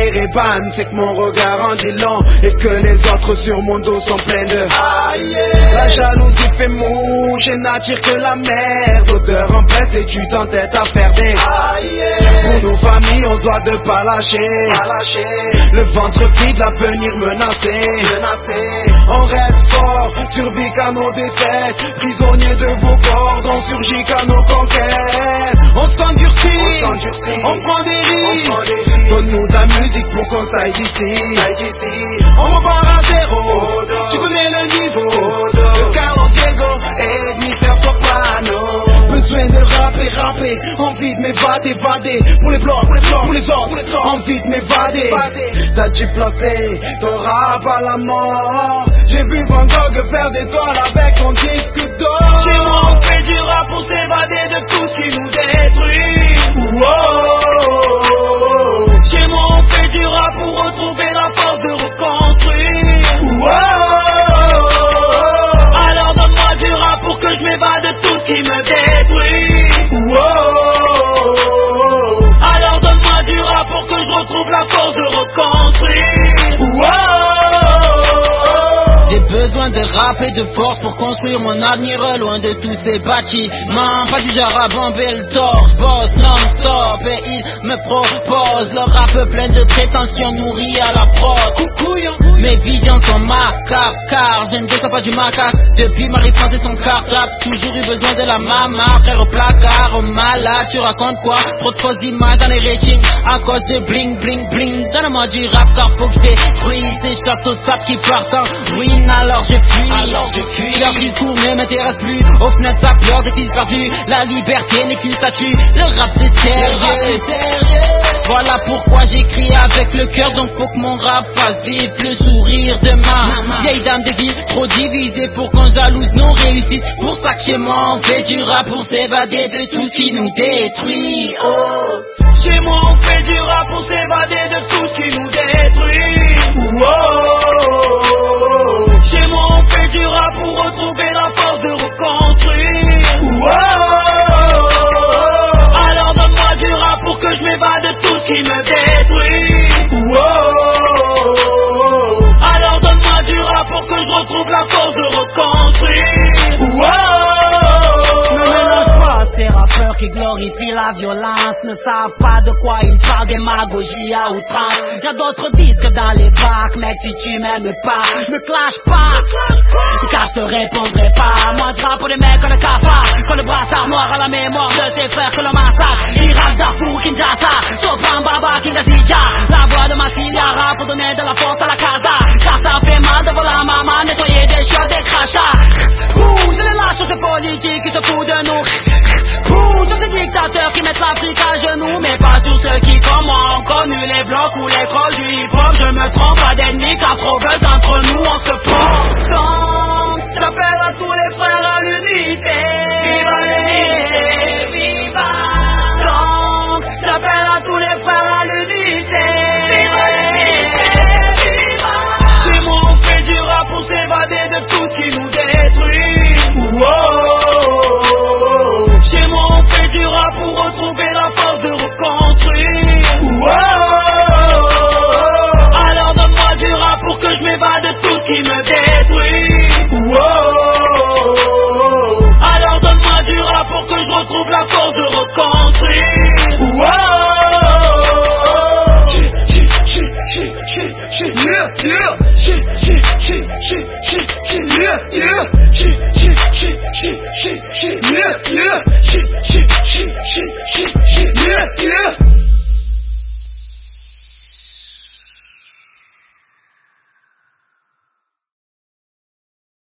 Ereban, c'est que mon regard en dit long et que les autres sur mon dos sont pleins de La jalousie fait mou, je n'attire que la merde. Odeur en peste et tu t'entêtes à faire des Pour nos familles on se doit de pas lâcher. Le ventre vide, l'avenir menacé. On reste fort, survit qu'à nos défaites. Prisonniers de vos cordes, on surgit qu'à nos conquêtes. On s'endurcit, on prend des risques. Donne-nous de la musique pour qu'on s'aille d'ici. On repart à zéro, tu connais le niveau de Carlos Diego et de Mister Soprano. Besoin de rapper, envie de m'évader, pour les blancs, pour les autres, envie de m'évader. T'as dû placer ton rap à la mort. J'ai vu Van Gogh faire des toiles avec ton disque d'or. Chez moi on fait du rap pour s'évader de tout ce qui nous détruit. Chez moi on fait du rap pour retrouver la force de reconstruire. Alors donne-moi du rap pour que je m'évade de tout ce qui me détruit. Alors donne-moi du rap pour que je retrouve la force de reconstruire. J'ai besoin de rap et de force pour construire mon avenir loin de tous ces bâtiments. Pas du genre à bomber le torse, boss non-stop. Et ils me proposent leur rap plein de prétentions nourries à la prod. Mes visions sont macabres car je ne descends pas du macaque. Depuis Marie-France et son cartable, toujours eu besoin de la mama. Frère au placard, au malade, tu racontes quoi? Trop de fausses images dans les ratings à cause de bling bling bling. Donne-moi du rap car faut que je détruise ces châteaux de sable qui partent en ruine. Alors je fuis, leur discours ne m'intéresse plus. Aux fenêtres ça pleure des fils perdus. La liberté n'est qu'une statue, le rap c'est sérieux. Voilà pourquoi j'écris avec le cœur, donc faut que mon rap fasse vivre le sourire de ma vieille dame des îles. Trop divisée pour qu'on jalouse nos réussites. Pour ça que chez moi on fait du rap pour s'évader de tout ce qui nous détruit. Chez moi on fait du rap pour s'évader de tout ce qui nous détruit. Chez moi on fait du rap pour retrouver la force de reconstruire. Alors donne-moi du rap pour que je m'évade de tout ce qui me détruit. Alors donne-moi du rap pour que je retrouve la force de reconstruire. Ne mélange pas ces rappeurs qui glorifient la violence, ne savent pas de quoi ils parlent, démagogie à outrance. Y'a d'autres disques dans les bacs, mec, si tu m'aimes pas, ne clash pas, car je te répondrai pas. Moi je rappe pour les mecs comme le cafard, quand le brassard noir à la mémoire de ses frères que le massacre. Irak, Darfour, Kinshasa, Sopran, Baba, Kinshasa. La voix de ma fille rap pour donner de la force à la casa, car ça fait mal devant la maman, nettoyer des chiottes, des crachats. Je les lâche sur ces politiques qui se foutent de nous. Sur ces dictateurs qui mettent l'Afrique à genoux, mais pas sur ceux qui comme moi ont connu les blocs ou l'école du hip-hop. Je me trompe pas d'ennemis car trop veulent d'entre nous on se prend. Donc j'appelle à tous les frères à l'unité. Viva l'unité, viva. Donc j'appelle à tous les frères à l'unité. Viva l'unité, viva. Chez moi on fait du rap pour s'évader de tout ce qui nous détruit. Chez moi on fait du rap pour retrouver la force de reconstruire. Alors donne-moi du rap pour que je m'évade de tout ce qui me détruit. Alors donne-moi du rap pour que je retrouve la force de reconstruire. Shit,